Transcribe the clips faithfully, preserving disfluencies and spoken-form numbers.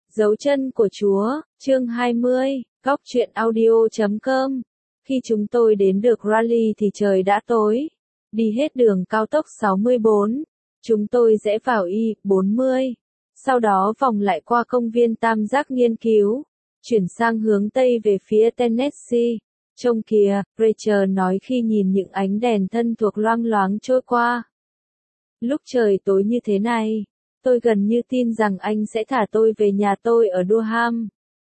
Dấu chân của Chúa, chương hai mươi, góc truyện audio chấm com. Khi chúng tôi đến được Raleigh thì trời đã tối. Đi hết đường cao tốc sáu mươi bốn. Chúng tôi rẽ vào I bốn mươi. Sau đó vòng lại qua công viên Tam Giác nghiên cứu. Chuyển sang hướng Tây về phía Tennessee. Trông kìa, Rachel nói khi nhìn những ánh đèn thân thuộc loang loáng trôi qua. Lúc trời tối như thế này, tôi gần như tin rằng anh sẽ thả tôi về nhà tôi ở Durham.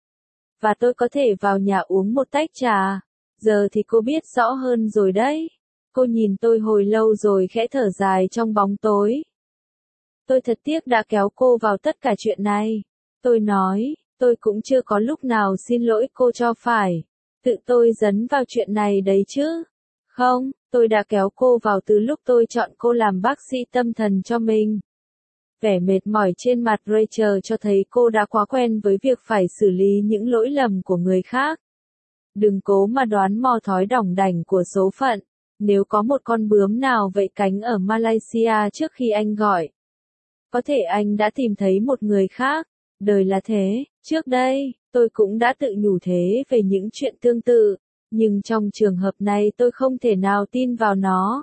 Và tôi có thể vào nhà uống một tách trà. Giờ thì cô biết rõ hơn rồi đấy. Cô nhìn tôi hồi lâu rồi khẽ thở dài trong bóng tối. Tôi thật tiếc đã kéo cô vào tất cả chuyện này. Tôi nói, tôi cũng chưa có lúc nào xin lỗi cô cho phải. Tự tôi dấn vào chuyện này đấy chứ. Không, tôi đã kéo cô vào từ lúc tôi chọn cô làm bác sĩ tâm thần cho mình. Vẻ mệt mỏi trên mặt Rachel cho thấy cô đã quá quen với việc phải xử lý những lỗi lầm của người khác. Đừng cố mà đoán mò thói đỏng đảnh của số phận. Nếu có một con bướm nào vẫy cánh ở Malaysia trước khi anh gọi, có thể anh đã tìm thấy một người khác. Đời là thế, trước đây, tôi cũng đã tự nhủ thế về những chuyện tương tự, nhưng trong trường hợp này tôi không thể nào tin vào nó.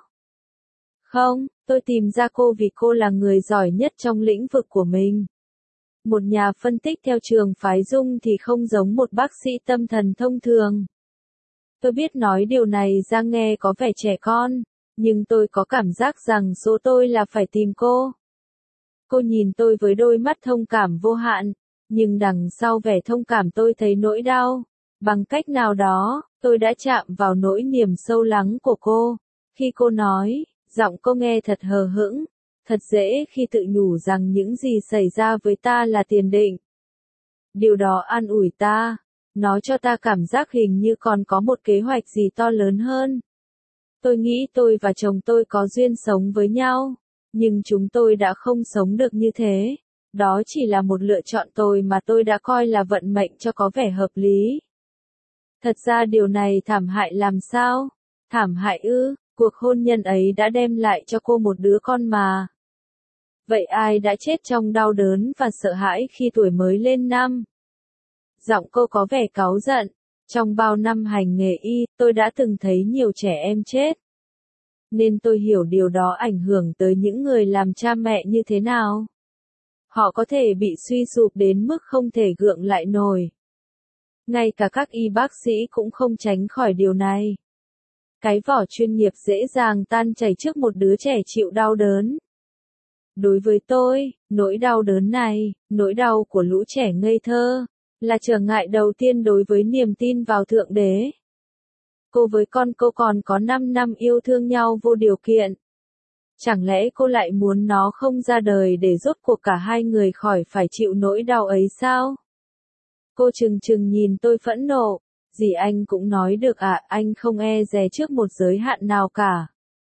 Không, tôi tìm ra cô vì cô là người giỏi nhất trong lĩnh vực của mình. Một nhà phân tích theo trường phái Dung thì không giống một bác sĩ tâm thần thông thường. Tôi biết nói điều này ra nghe có vẻ trẻ con, nhưng tôi có cảm giác rằng số tôi là phải tìm cô. Cô nhìn tôi với đôi mắt thông cảm vô hạn, nhưng đằng sau vẻ thông cảm tôi thấy nỗi đau. Bằng cách nào đó, tôi đã chạm vào nỗi niềm sâu lắng của cô. Khi cô nói, giọng cô nghe thật hờ hững, thật dễ khi tự nhủ rằng những gì xảy ra với ta là tiền định. Điều đó an ủi ta, nó cho ta cảm giác hình như còn có một kế hoạch gì to lớn hơn. Tôi nghĩ tôi và chồng tôi có duyên sống với nhau, nhưng chúng tôi đã không sống được như thế. Đó chỉ là một lựa chọn tôi mà tôi đã coi là vận mệnh cho có vẻ hợp lý. Thật ra điều này thảm hại làm sao? Thảm hại ư? Cuộc hôn nhân ấy đã đem lại cho cô một đứa con mà. Vậy ai đã chết trong đau đớn và sợ hãi khi tuổi mới lên năm? Giọng cô có vẻ cáu giận. Trong bao năm hành nghề y, tôi đã từng thấy nhiều trẻ em chết. Nên tôi hiểu điều đó ảnh hưởng tới những người làm cha mẹ như thế nào. Họ có thể bị suy sụp đến mức không thể gượng lại nổi. Ngay cả các y bác sĩ cũng không tránh khỏi điều này. Cái vỏ chuyên nghiệp dễ dàng tan chảy trước một đứa trẻ chịu đau đớn. Đối với tôi, nỗi đau đớn này, nỗi đau của lũ trẻ ngây thơ, là trở ngại đầu tiên đối với niềm tin vào Thượng Đế. Cô với con cô còn có năm năm yêu thương nhau vô điều kiện. Chẳng lẽ cô lại muốn nó không ra đời để rốt cuộc cả hai người khỏi phải chịu nỗi đau ấy sao? Cô trừng trừng nhìn tôi phẫn nộ. Gì anh cũng nói được à, anh không e dè trước một giới hạn nào cả.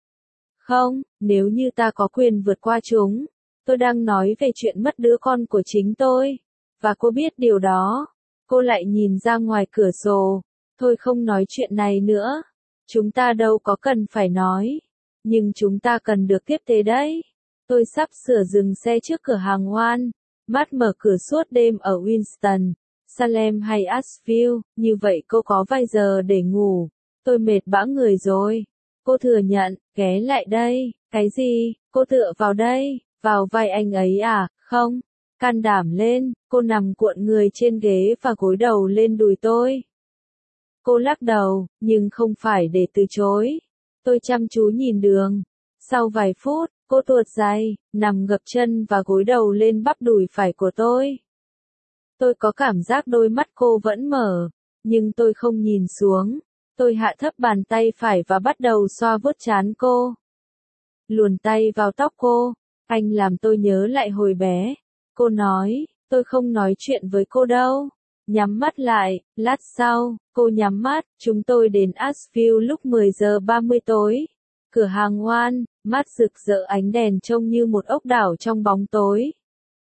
Không, nếu như ta có quyền vượt qua chúng. Tôi đang nói về chuyện mất đứa con của chính tôi. Và cô biết điều đó. Cô lại nhìn ra ngoài cửa sổ. Thôi không nói chuyện này nữa. Chúng ta đâu có cần phải nói. Nhưng chúng ta cần được tiếp tế đấy. Tôi sắp sửa dừng xe trước cửa hàng One. Mắt mở cửa suốt đêm ở Winston, Salem hay Asheville, như vậy cô có vài giờ để ngủ. Tôi mệt bã người rồi. Cô thừa nhận, ghé lại đây. Cái gì? Cô tựa vào đây, vào vai anh ấy à? Không. Can đảm lên. Cô nằm cuộn người trên ghế và gối đầu lên đùi tôi. Cô lắc đầu, nhưng không phải để từ chối. Tôi chăm chú nhìn đường. Sau vài phút, cô tuột dày, nằm gập chân và gối đầu lên bắp đùi phải của tôi. Tôi có cảm giác đôi mắt cô vẫn mở, nhưng tôi không nhìn xuống. Tôi hạ thấp bàn tay phải và bắt đầu xoa vuốt trán cô. Luồn tay vào tóc cô. Anh làm tôi nhớ lại hồi bé. Cô nói, tôi không nói chuyện với cô đâu. Nhắm mắt lại, lát sau, cô nhắm mắt, chúng tôi đến Asheville lúc mười giờ ba mươi tối. Cửa hàng One, mắt rực rỡ ánh đèn trông như một ốc đảo trong bóng tối.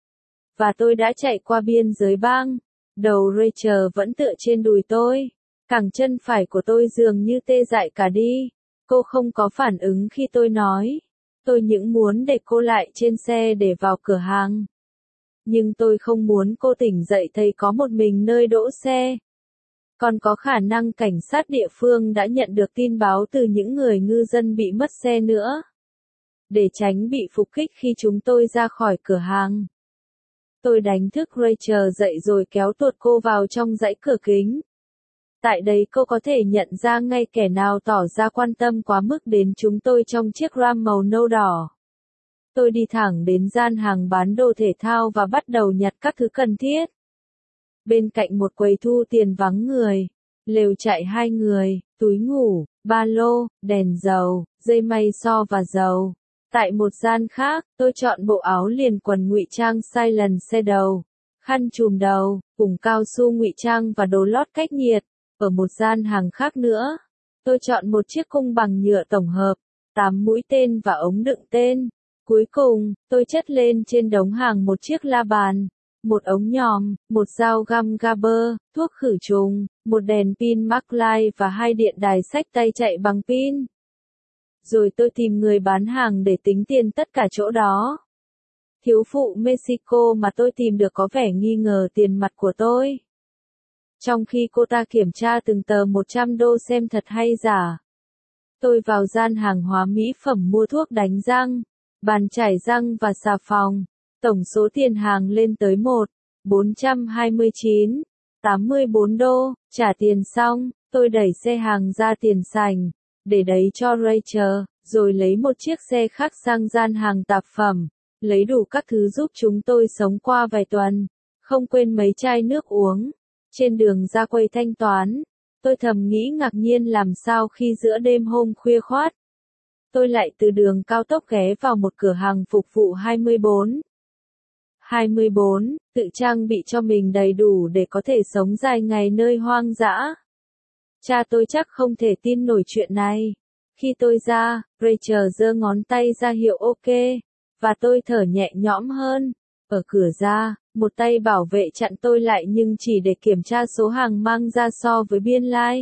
Và tôi đã chạy qua biên giới bang. Đầu Rachel vẫn tựa trên đùi tôi. Cẳng chân phải của tôi dường như tê dại cả đi. Cô không có phản ứng khi tôi nói. Tôi những muốn để cô lại trên xe để vào cửa hàng. Nhưng tôi không muốn cô tỉnh dậy thấy có một mình nơi đỗ xe. Còn có khả năng cảnh sát địa phương đã nhận được tin báo từ những người ngư dân bị mất xe nữa. Để tránh bị phục kích khi chúng tôi ra khỏi cửa hàng. Tôi đánh thức Rachel dậy rồi kéo tuột cô vào trong dãy cửa kính. Tại đây cô có thể nhận ra ngay kẻ nào tỏ ra quan tâm quá mức đến chúng tôi trong chiếc Ram màu nâu đỏ. Tôi đi thẳng đến gian hàng bán đồ thể thao và bắt đầu nhặt các thứ cần thiết. Bên cạnh một quầy thu tiền vắng người, lều trại hai người, túi ngủ, ba lô, đèn dầu, dây may so và dầu. Tại một gian khác, tôi chọn bộ áo liền quần ngụy trang Silent Shadow, khăn trùm đầu, cùng cao su ngụy trang và đồ lót cách nhiệt. Ở một gian hàng khác nữa, tôi chọn một chiếc cung bằng nhựa tổng hợp, tám mũi tên và ống đựng tên. Cuối cùng, tôi chất lên trên đống hàng một chiếc la bàn, một ống nhòm, một dao găm Gerber, thuốc khử trùng, một đèn pin MacLight và hai điện đài xách tay chạy bằng pin. Rồi tôi tìm người bán hàng để tính tiền tất cả chỗ đó. Thiếu phụ Mexico mà tôi tìm được có vẻ nghi ngờ tiền mặt của tôi. Trong khi cô ta kiểm tra từng tờ một trăm đô xem thật hay giả. Tôi vào gian hàng hóa mỹ phẩm mua thuốc đánh răng, bàn chải răng và xà phòng. Tổng số tiền hàng lên tới một nghìn bốn trăm hai mươi chín phẩy tám mươi bốn đô. Trả tiền xong, tôi đẩy xe hàng ra tiền sảnh, để đấy cho Rachel, rồi lấy một chiếc xe khác sang gian hàng tạp phẩm, lấy đủ các thứ giúp chúng tôi sống qua vài tuần, không quên mấy chai nước uống. Trên đường ra quầy thanh toán, tôi thầm nghĩ ngạc nhiên làm sao khi giữa đêm hôm khuya khoắt, tôi lại từ đường cao tốc ghé vào một cửa hàng phục vụ hai mươi bốn. hai mươi bốn, tự trang bị cho mình đầy đủ để có thể sống dài ngày nơi hoang dã. Cha tôi chắc không thể tin nổi chuyện này. Khi tôi ra, Rachel giơ ngón tay ra hiệu ok, và tôi thở nhẹ nhõm hơn. Ở cửa ra, một tay bảo vệ chặn tôi lại nhưng chỉ để kiểm tra số hàng mang ra so với biên lai.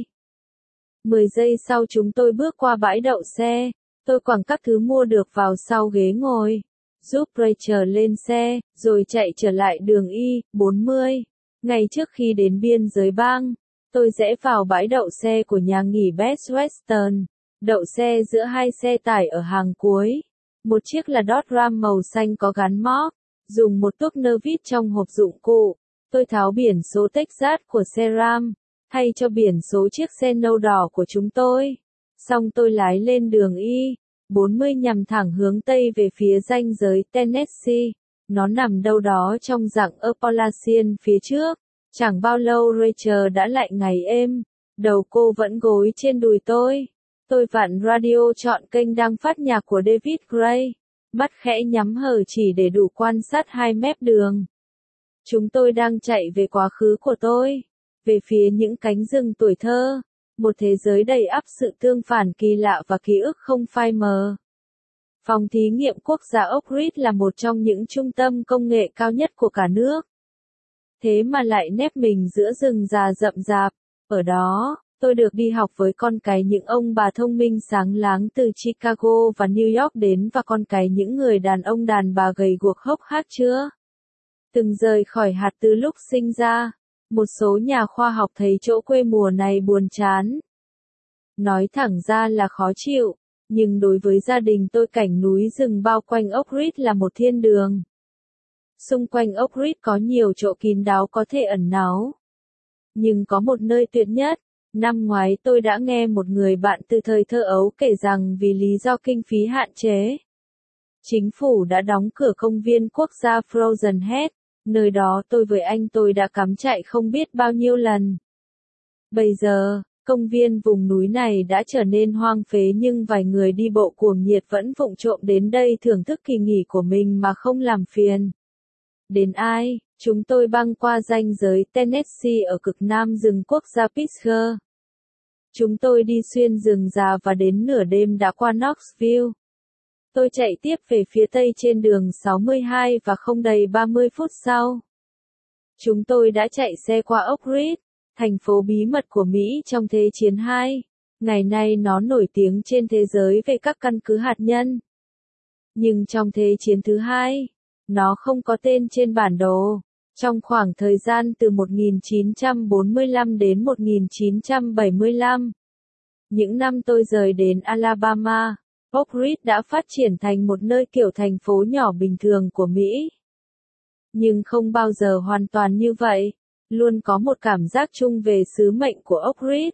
mười giây sau chúng tôi bước qua bãi đậu xe, tôi quẳng các thứ mua được vào sau ghế ngồi, giúp Rachel lên xe, rồi chạy trở lại đường Y bốn mươi. Ngay trước khi đến biên giới bang, tôi rẽ vào bãi đậu xe của nhà nghỉ Best Western, đậu xe giữa hai xe tải ở hàng cuối. Một chiếc là Dodge Ram màu xanh có gắn móc, dùng một tuốc nơ vít trong hộp dụng cụ. Tôi tháo biển số Texas của xe Ram, thay cho biển số chiếc xe nâu đỏ của chúng tôi. Xong tôi lái lên đường Y bốn mươi nhằm thẳng hướng Tây về phía ranh giới Tennessee. Nó nằm đâu đó trong dặng Appalachian phía trước. Chẳng bao lâu Rachel đã lại ngày êm, đầu cô vẫn gối trên đùi tôi. Tôi vặn radio chọn kênh đang phát nhạc của David Gray, mắt khẽ nhắm hờ chỉ để đủ quan sát hai mép đường. Chúng tôi đang chạy về quá khứ của tôi, về phía những cánh rừng tuổi thơ, một thế giới đầy ắp sự tương phản kỳ lạ và ký ức không phai mờ. Phòng thí nghiệm quốc gia Oak Ridge là một trong những trung tâm công nghệ cao nhất của cả nước. Thế mà lại nép mình giữa rừng già rậm rạp. Ở đó, tôi được đi học với con cái những ông bà thông minh sáng láng từ Chicago và New York đến và con cái những người đàn ông đàn bà gầy guộc hốc hác chưa từng rời khỏi hạt từ lúc sinh ra. Một số nhà khoa học thấy chỗ quê mùa này buồn chán. Nói thẳng ra là khó chịu, nhưng đối với gia đình tôi cảnh núi rừng bao quanh Oak Ridge là một thiên đường. Xung quanh Oak Ridge có nhiều chỗ kín đáo có thể ẩn náu. Nhưng có một nơi tuyệt nhất. Năm ngoái tôi đã nghe một người bạn từ thời thơ ấu kể rằng vì lý do kinh phí hạn chế, chính phủ đã đóng cửa công viên quốc gia Frozen Head. Nơi đó tôi với anh tôi đã cắm trại không biết bao nhiêu lần. Bây giờ, công viên vùng núi này đã trở nên hoang phế nhưng vài người đi bộ cuồng nhiệt vẫn vụng trộm đến đây thưởng thức kỳ nghỉ của mình mà không làm phiền đến ai. Chúng tôi băng qua ranh giới Tennessee ở cực nam rừng quốc gia Pittsburgh. Chúng tôi đi xuyên rừng già và đến nửa đêm đã qua Knoxville. Tôi chạy tiếp về phía tây trên đường sáu mươi hai và không đầy ba mươi phút sau, chúng tôi đã chạy xe qua Oak Ridge, thành phố bí mật của Mỹ trong Thế chiến hai. Ngày nay nó nổi tiếng trên thế giới về các căn cứ hạt nhân. Nhưng trong Thế chiến thứ hai, Nó không có tên trên bản đồ. Trong khoảng thời gian từ một nghìn chín trăm bốn mươi lăm đến một nghìn chín trăm bảy mươi lăm, những năm tôi rời đến Alabama, Oak Ridge đã phát triển thành một nơi kiểu thành phố nhỏ bình thường của Mỹ. Nhưng không bao giờ hoàn toàn như vậy, luôn có một cảm giác chung về sứ mệnh của Oak Ridge.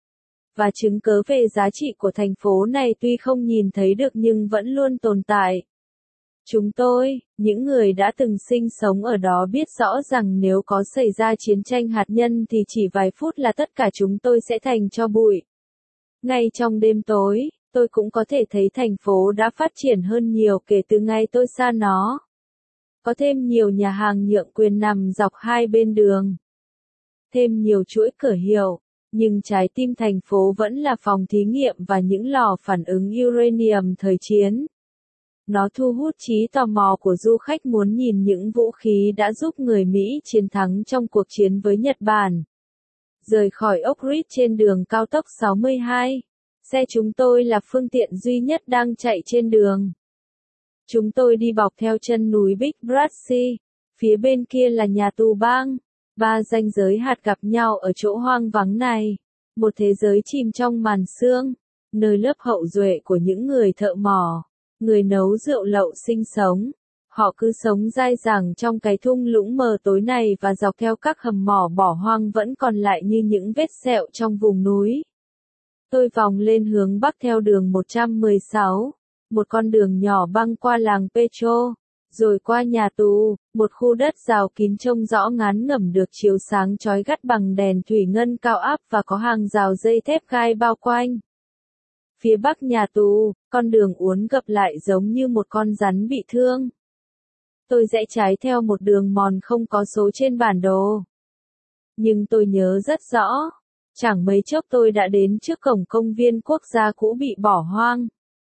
Và chứng cớ về giá trị của thành phố này tuy không nhìn thấy được nhưng vẫn luôn tồn tại. Chúng tôi, những người đã từng sinh sống ở đó biết rõ rằng nếu có xảy ra chiến tranh hạt nhân thì chỉ vài phút là tất cả chúng tôi sẽ thành tro bụi. Ngay trong đêm tối, tôi cũng có thể thấy thành phố đã phát triển hơn nhiều kể từ ngày tôi xa nó. Có thêm nhiều nhà hàng nhượng quyền nằm dọc hai bên đường. Thêm nhiều chuỗi cửa hiệu, nhưng trái tim thành phố vẫn là phòng thí nghiệm và những lò phản ứng uranium thời chiến. Nó thu hút trí tò mò của du khách muốn nhìn những vũ khí đã giúp người Mỹ chiến thắng trong cuộc chiến với Nhật Bản. Rời khỏi Oak Ridge trên đường cao tốc sáu mươi hai, xe chúng tôi là phương tiện duy nhất đang chạy trên đường. Chúng tôi đi bọc theo chân núi Big Brushy, phía bên kia là nhà tù bang. Ba ranh giới hạt gặp nhau ở chỗ hoang vắng này. Một thế giới chìm trong màn sương, nơi lớp hậu duệ của những người thợ mỏ, người nấu rượu lậu sinh sống. Họ cứ sống dai dẳng trong cái thung lũng mờ tối này và dọc theo các hầm mỏ bỏ hoang vẫn còn lại như những vết sẹo trong vùng núi. Tôi vòng lên hướng bắc theo đường một trăm mười sáu, một con đường nhỏ băng qua làng Petro, rồi qua nhà tù, một khu đất rào kín trông rõ ngán ngẩm được chiếu sáng chói gắt bằng đèn thủy ngân cao áp và có hàng rào dây thép gai bao quanh. Phía bắc nhà tù, con đường uốn gập lại giống như một con rắn bị thương. Tôi rẽ trái theo một đường mòn không có số trên bản đồ. Nhưng tôi nhớ rất rõ, chẳng mấy chốc tôi đã đến trước cổng công viên quốc gia cũ bị bỏ hoang.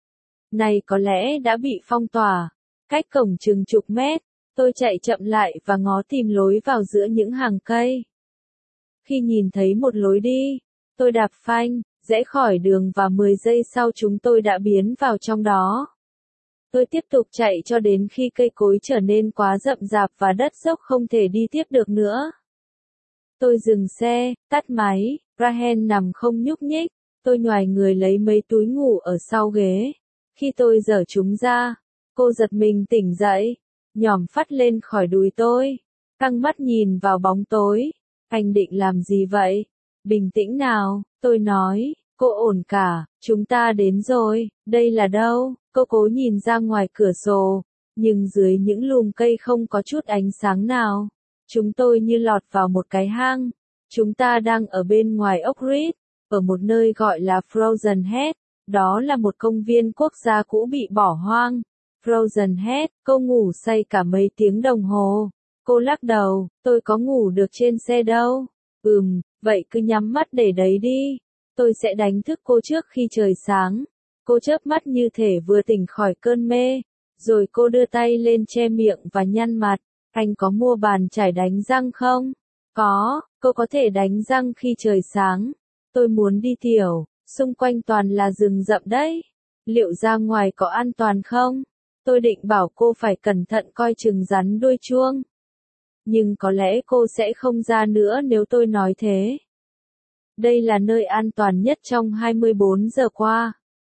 Này có lẽ đã bị phong tỏa. Cách cổng chừng chục mét, tôi chạy chậm lại và ngó tìm lối vào giữa những hàng cây. Khi nhìn thấy một lối đi, tôi đạp phanh, rẽ khỏi đường và mười giây sau chúng tôi đã biến vào trong đó. Tôi tiếp tục chạy cho đến khi cây cối trở nên quá rậm rạp và đất dốc không thể đi tiếp được nữa. Tôi dừng xe, tắt máy, Rahen nằm không nhúc nhích, tôi nhoài người lấy mấy túi ngủ ở sau ghế. Khi tôi giở chúng ra, cô giật mình tỉnh dậy, nhỏm phắt lên khỏi đùi tôi, căng mắt nhìn vào bóng tối. Anh định làm gì vậy? Bình tĩnh nào, tôi nói, cô ổn cả, chúng ta đến rồi, đây là đâu? Cô cố nhìn ra ngoài cửa sổ, nhưng dưới những lùm cây không có chút ánh sáng nào. Chúng tôi như lọt vào một cái hang. Chúng ta đang ở bên ngoài Oak Ridge, ở một nơi gọi là Frozen Head. Đó là một công viên quốc gia cũ bị bỏ hoang. Frozen Head, cô ngủ say cả mấy tiếng đồng hồ. Cô lắc đầu, tôi có ngủ được trên xe đâu. Ừm, vậy cứ nhắm mắt để đấy đi. Tôi sẽ đánh thức cô trước khi trời sáng. Cô chớp mắt như thể vừa tỉnh khỏi cơn mê. Rồi cô đưa tay lên che miệng và nhăn mặt. Anh có mua bàn chải đánh răng không? Có, cô có thể đánh răng khi trời sáng. Tôi muốn đi tiểu, xung quanh toàn là rừng rậm đấy. Liệu ra ngoài có an toàn không? Tôi định bảo cô phải cẩn thận coi chừng rắn đuôi chuông. Nhưng có lẽ cô sẽ không ra nữa nếu tôi nói thế. Đây là nơi an toàn nhất trong hai mươi bốn giờ qua.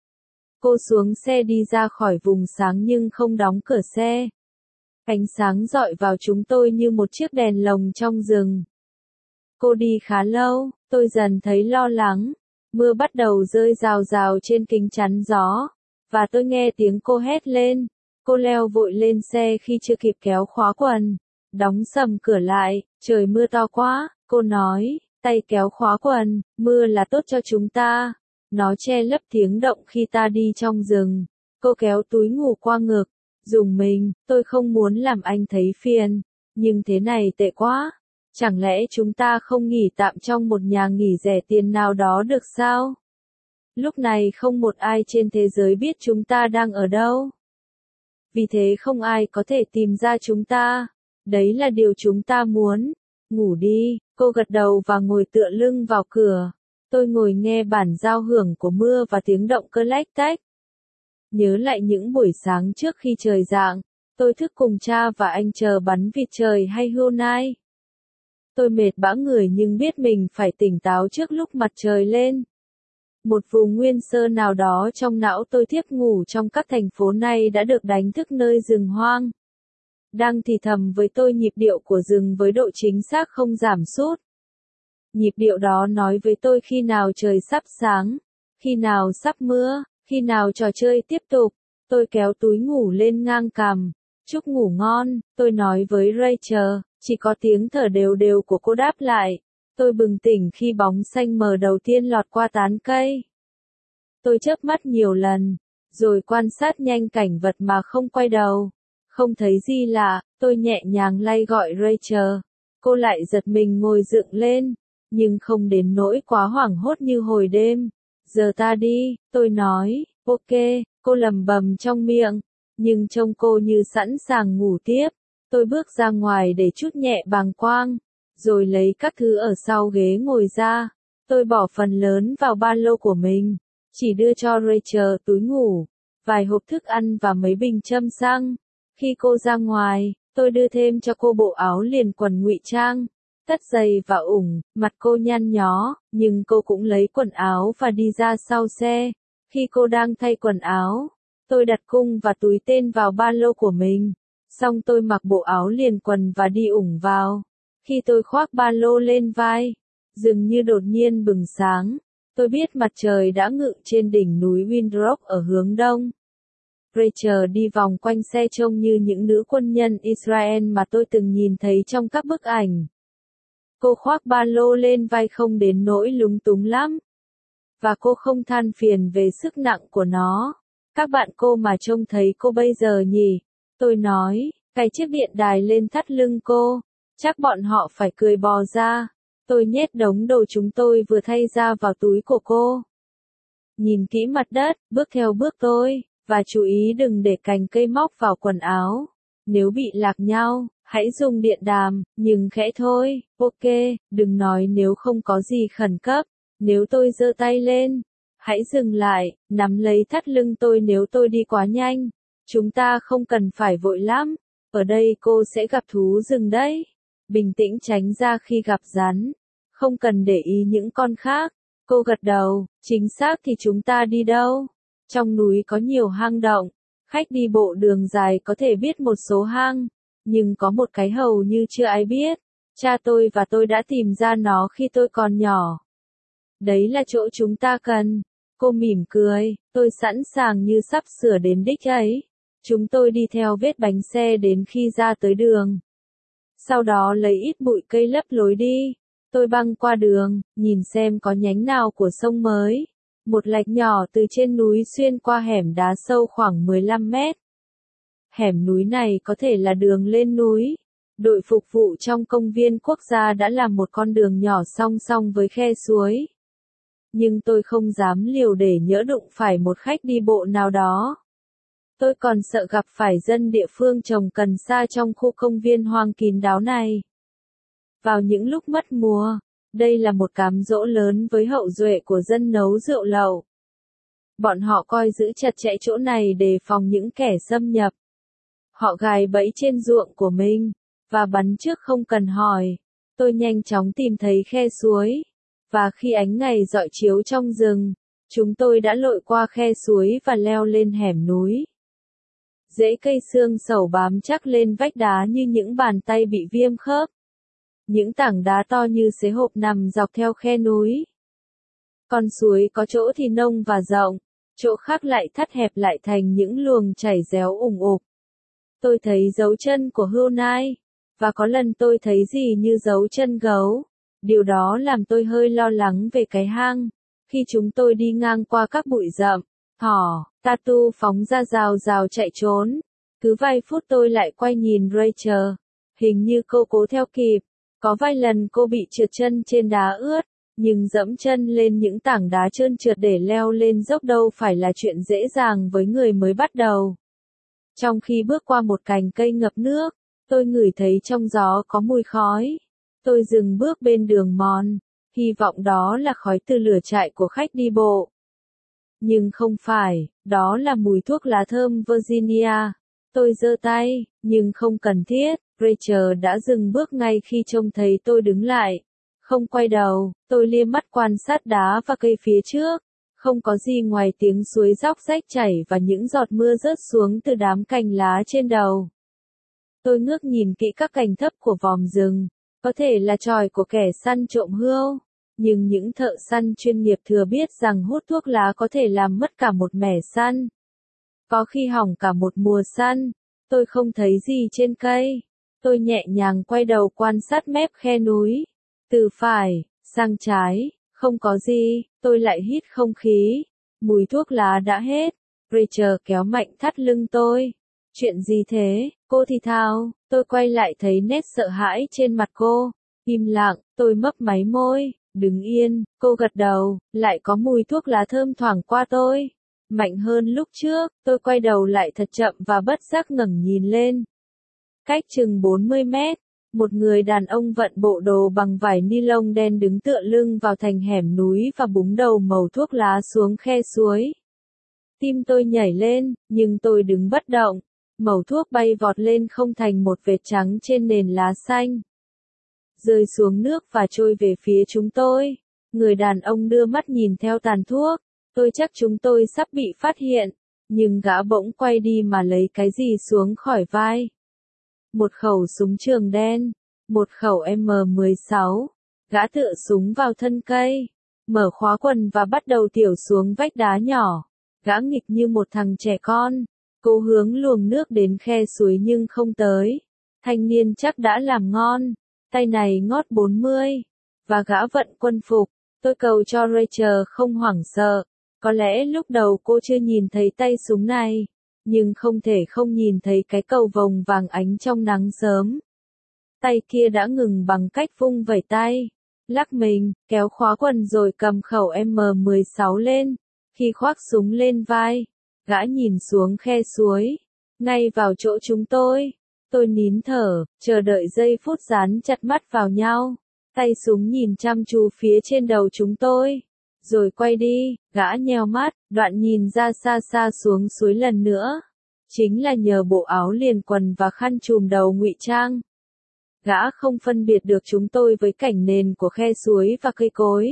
Cô xuống xe đi ra khỏi vùng sáng nhưng không đóng cửa xe. Ánh sáng rọi vào chúng tôi như một chiếc đèn lồng trong rừng. Cô đi khá lâu, tôi dần thấy lo lắng. Mưa bắt đầu rơi rào rào trên kính chắn gió. Và tôi nghe tiếng cô hét lên. Cô leo vội lên xe khi chưa kịp kéo khóa quần. Đóng sầm cửa lại, trời mưa to quá, cô nói, tay kéo khóa quần, mưa là tốt cho chúng ta. Nó che lấp tiếng động khi ta đi trong rừng. Cô kéo túi ngủ qua ngực. Dùng mình, tôi không muốn làm anh thấy phiền. Nhưng thế này tệ quá. Chẳng lẽ chúng ta không nghỉ tạm trong một nhà nghỉ rẻ tiền nào đó được sao? Lúc này không một ai trên thế giới biết chúng ta đang ở đâu. Vì thế không ai có thể tìm ra chúng ta. Đấy là điều chúng ta muốn. Ngủ đi, cô gật đầu và ngồi tựa lưng vào cửa. Tôi ngồi nghe bản giao hưởng của mưa và tiếng động cơ lách tách. Nhớ lại những buổi sáng trước khi trời rạng. Tôi thức cùng cha và anh chờ bắn vịt trời hay hươu nai. Tôi mệt bã người nhưng biết mình phải tỉnh táo trước lúc mặt trời lên. Một vùng nguyên sơ nào đó trong não tôi thiếp ngủ trong các thành phố này đã được đánh thức nơi rừng hoang. Đang thì thầm với tôi nhịp điệu của rừng với độ chính xác không giảm sút. Nhịp điệu đó nói với tôi khi nào trời sắp sáng, khi nào sắp mưa, khi nào trò chơi tiếp tục. Tôi kéo túi ngủ lên ngang cằm. Chúc ngủ ngon, tôi nói với Rachel, chỉ có tiếng thở đều đều của cô đáp lại. Tôi bừng tỉnh khi bóng xanh mờ đầu tiên lọt qua tán cây. Tôi chớp mắt nhiều lần, rồi quan sát nhanh cảnh vật mà không quay đầu. Không thấy gì lạ, tôi nhẹ nhàng lay gọi Rachel. Cô lại giật mình ngồi dựng lên, nhưng không đến nỗi quá hoảng hốt như hồi đêm. Giờ ta đi, tôi nói, ok, cô lầm bầm trong miệng, nhưng trông cô như sẵn sàng ngủ tiếp. Tôi bước ra ngoài để trút nhẹ bàng quang, rồi lấy các thứ ở sau ghế ngồi ra. Tôi bỏ phần lớn vào ba lô của mình, chỉ đưa cho Rachel túi ngủ, vài hộp thức ăn và mấy bình châm xăng. Khi cô ra ngoài, tôi đưa thêm cho cô bộ áo liền quần ngụy trang, tất giày và ủng, mặt cô nhăn nhó, nhưng cô cũng lấy quần áo và đi ra sau xe. Khi cô đang thay quần áo, tôi đặt cung và túi tên vào ba lô của mình. Xong tôi mặc bộ áo liền quần và đi ủng vào. Khi tôi khoác ba lô lên vai, dường như đột nhiên bừng sáng. Tôi biết mặt trời đã ngự trên đỉnh núi Windrock ở hướng đông. Rachel đi vòng quanh xe trông như những nữ quân nhân Israel mà tôi từng nhìn thấy trong các bức ảnh. Cô khoác ba lô lên vai không đến nỗi lúng túng lắm. Và cô không than phiền về sức nặng của nó. Các bạn cô mà trông thấy cô bây giờ nhỉ? Tôi nói, cài chiếc điện đài lên thắt lưng cô. Chắc bọn họ phải cười bò ra. Tôi nhét đống đồ chúng tôi vừa thay ra vào túi của cô. Nhìn kỹ mặt đất, bước theo bước tôi, và chú ý đừng để cành cây móc vào quần áo. Nếu bị lạc nhau, hãy dùng điện đàm, nhưng khẽ thôi, ok, đừng nói nếu không có gì khẩn cấp. Nếu tôi giơ tay lên, hãy dừng lại, nắm lấy thắt lưng tôi nếu tôi đi quá nhanh. Chúng ta không cần phải vội lắm, ở đây cô sẽ gặp thú rừng đấy. Bình tĩnh tránh ra khi gặp rắn, không cần để ý những con khác. Cô gật đầu, chính xác thì chúng ta đi đâu? Trong núi có nhiều hang động, khách đi bộ đường dài có thể biết một số hang, nhưng có một cái hầu như chưa ai biết. Cha tôi và tôi đã tìm ra nó khi tôi còn nhỏ. Đấy là chỗ chúng ta cần. Cô mỉm cười, tôi sẵn sàng như sắp sửa đến đích ấy. Chúng tôi đi theo vết bánh xe đến khi ra tới đường. Sau đó lấy ít bụi cây lấp lối đi. Tôi băng qua đường, nhìn xem có nhánh nào của sông mới. Một lạch nhỏ từ trên núi xuyên qua hẻm đá sâu khoảng mười lăm mét. Hẻm núi này có thể là đường lên núi. Đội phục vụ trong công viên quốc gia đã làm một con đường nhỏ song song với khe suối. Nhưng tôi không dám liều để nhỡ đụng phải một khách đi bộ nào đó. Tôi còn sợ gặp phải dân địa phương trồng cần sa trong khu công viên hoang kín đáo này. Vào những lúc mất mùa, đây là một cám dỗ lớn với hậu duệ của dân nấu rượu lậu. Bọn họ coi giữ chặt chẽ chỗ này để phòng những kẻ xâm nhập. Họ gài bẫy trên ruộng của mình, và bắn trước không cần hỏi. Tôi nhanh chóng tìm thấy khe suối, và khi ánh ngày rọi chiếu trong rừng, chúng tôi đã lội qua khe suối và leo lên hẻm núi. Rễ cây xương sầu bám chắc lên vách đá như những bàn tay bị viêm khớp. Những tảng đá to như xế hộp nằm dọc theo khe núi. Con suối có chỗ thì nông và rộng, chỗ khác lại thắt hẹp lại thành những luồng chảy réo ủng ục. Tôi thấy dấu chân của hươu nai, và có lần tôi thấy gì như dấu chân gấu. Điều đó làm tôi hơi lo lắng về cái hang. Khi chúng tôi đi ngang qua các bụi rậm, thỏ, tatu phóng ra rào rào chạy trốn. Cứ vài phút tôi lại quay nhìn Rachel. Hình như cô cố theo kịp. Có vài lần cô bị trượt chân trên đá ướt, nhưng dẫm chân lên những tảng đá trơn trượt để leo lên dốc đâu phải là chuyện dễ dàng với người mới bắt đầu. Trong khi bước qua một cành cây ngập nước, tôi ngửi thấy trong gió có mùi khói. Tôi dừng bước bên đường mòn, hy vọng đó là khói từ lửa trại của khách đi bộ. Nhưng không phải, đó là mùi thuốc lá thơm Virginia. Tôi giơ tay, nhưng không cần thiết, Rachel đã dừng bước ngay khi trông thấy tôi đứng lại. Không quay đầu, tôi liếc mắt quan sát đá và cây phía trước. Không có gì ngoài tiếng suối róc rách chảy và những giọt mưa rớt xuống từ đám cành lá trên đầu. Tôi ngước nhìn kỹ các cành thấp của vòm rừng. Có thể là chòi của kẻ săn trộm hươu. Nhưng những thợ săn chuyên nghiệp thừa biết rằng hút thuốc lá có thể làm mất cả một mẻ săn. Có khi hỏng cả một mùa săn. Tôi không thấy gì trên cây. Tôi nhẹ nhàng quay đầu quan sát mép khe núi. Từ phải, sang trái, không có gì, tôi lại hít không khí. Mùi thuốc lá đã hết. Rachel kéo mạnh thắt lưng tôi. Chuyện gì thế, cô thì thào, tôi quay lại thấy nét sợ hãi trên mặt cô. Im lặng, tôi mấp máy môi, đứng yên, cô gật đầu, lại có mùi thuốc lá thơm thoảng qua tôi. Mạnh hơn lúc trước, tôi quay đầu lại thật chậm và bất giác ngẩng nhìn lên. Cách chừng bốn mươi mét, một người đàn ông vận bộ đồ bằng vải ni lông đen đứng tựa lưng vào thành hẻm núi và búng đầu màu thuốc lá xuống khe suối. Tim tôi nhảy lên, nhưng tôi đứng bất động. Mẩu thuốc bay vọt lên không thành một vệt trắng trên nền lá xanh. Rơi xuống nước và trôi về phía chúng tôi. Người đàn ông đưa mắt nhìn theo tàn thuốc. Tôi chắc chúng tôi sắp bị phát hiện. Nhưng gã bỗng quay đi mà lấy cái gì xuống khỏi vai. Một khẩu súng trường đen. Một khẩu M mười sáu. Gã tựa súng vào thân cây. Mở khóa quần và bắt đầu tiểu xuống vách đá nhỏ. Gã nghịch như một thằng trẻ con. Cố hướng luồng nước đến khe suối nhưng không tới. Thanh niên chắc đã làm ngon. Tay này ngót bốn mươi. Và gã vận quân phục. Tôi cầu cho Rachel không hoảng sợ. Có lẽ lúc đầu cô chưa nhìn thấy tay súng này. Nhưng không thể không nhìn thấy cái cầu vồng vàng ánh trong nắng sớm. Tay kia đã ngừng bằng cách vung vẩy tay. Lắc mình, kéo khóa quần rồi cầm khẩu M mười sáu lên. Khi khoác súng lên vai. Gã nhìn xuống khe suối, ngay vào chỗ chúng tôi. Tôi nín thở, chờ đợi giây phút dán chặt mắt vào nhau. Tay súng nhìn chăm chú phía trên đầu chúng tôi. Rồi quay đi, gã nheo mắt, đoạn nhìn ra xa xa xuống suối lần nữa. Chính là nhờ bộ áo liền quần và khăn trùm đầu ngụy trang. Gã không phân biệt được chúng tôi với cảnh nền của khe suối và cây cối.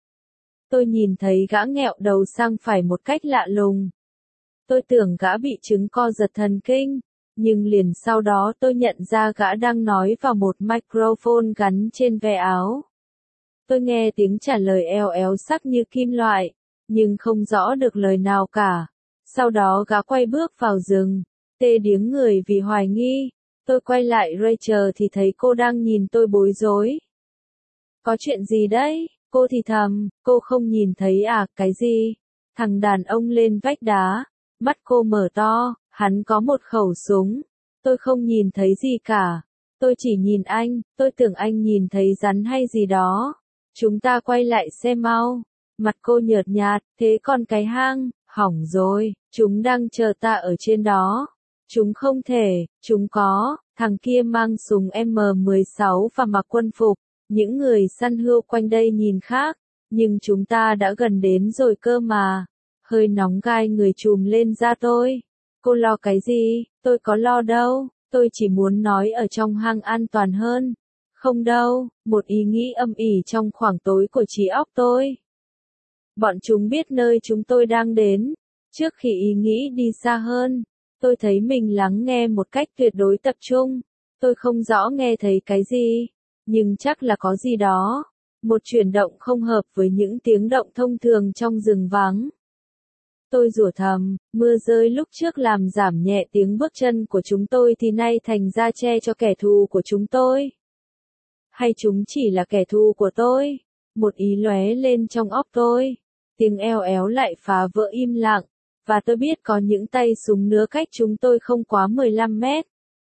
Tôi nhìn thấy gã nghẹo đầu sang phải một cách lạ lùng. Tôi tưởng gã bị chứng co giật thần kinh, nhưng liền sau đó tôi nhận ra gã đang nói vào một microphone gắn trên ve áo. Tôi nghe tiếng trả lời eo éo sắc như kim loại, nhưng không rõ được lời nào cả. Sau đó gã quay bước vào rừng, tê điếng người vì hoài nghi. Tôi quay lại Rachel thì thấy cô đang nhìn tôi bối rối. Có chuyện gì đấy? Cô thì thầm, cô không nhìn thấy à, cái gì? Thằng đàn ông lên vách đá. Mắt cô mở to, hắn có một khẩu súng. Tôi không nhìn thấy gì cả. Tôi chỉ nhìn anh, tôi tưởng anh nhìn thấy rắn hay gì đó. Chúng ta quay lại xem mau. Mặt cô nhợt nhạt, thế còn cái hang, hỏng rồi, chúng đang chờ ta ở trên đó. Chúng không thể, chúng có, thằng kia mang súng M mười sáu và mặc quân phục. Những người săn hươu quanh đây nhìn khác, nhưng chúng ta đã gần đến rồi cơ mà. Hơi nóng gai người trùm lên da tôi. Cô lo cái gì? Tôi có lo đâu, tôi chỉ muốn nói ở trong hang an toàn hơn. Không đâu, một ý nghĩ âm ỉ trong khoảng tối của trí óc tôi. Bọn chúng biết nơi chúng tôi đang đến. Trước khi ý nghĩ đi xa hơn, tôi thấy mình lắng nghe một cách tuyệt đối tập trung. Tôi không rõ nghe thấy cái gì, nhưng chắc là có gì đó. Một chuyển động không hợp với những tiếng động thông thường trong rừng vắng. Tôi rủa thầm, mưa rơi lúc trước làm giảm nhẹ tiếng bước chân của chúng tôi thì nay thành ra che cho kẻ thù của chúng tôi. Hay chúng chỉ là kẻ thù của tôi? Một ý lóe lên trong óc tôi. Tiếng eo éo lại phá vỡ im lặng, và tôi biết có những tay súng nữa cách chúng tôi không quá mười lăm mét.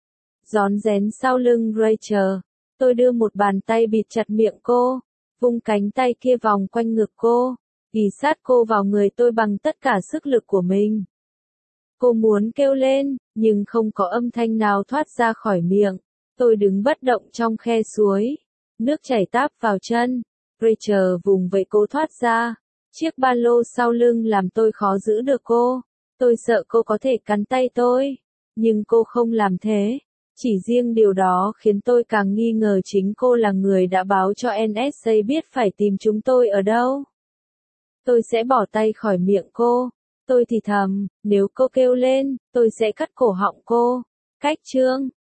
Rón rén sau lưng Rachel, tôi đưa một bàn tay bịt chặt miệng cô, vung cánh tay kia vòng quanh ngực cô, ghì sát cô vào người tôi bằng tất cả sức lực của mình. Cô muốn kêu lên, nhưng không có âm thanh nào thoát ra khỏi miệng. Tôi đứng bất động trong khe suối, nước chảy táp vào chân. Rachel vùng vẫy cố thoát ra. Chiếc ba lô sau lưng làm tôi khó giữ được cô. Tôi sợ cô có thể cắn tay tôi. Nhưng cô không làm thế. Chỉ riêng điều đó khiến tôi càng nghi ngờ chính cô là người đã báo cho en ét a biết phải tìm chúng tôi ở đâu. Tôi sẽ bỏ tay khỏi miệng cô. Tôi thì thầm, nếu cô kêu lên, tôi sẽ cắt cổ họng cô. Cách chương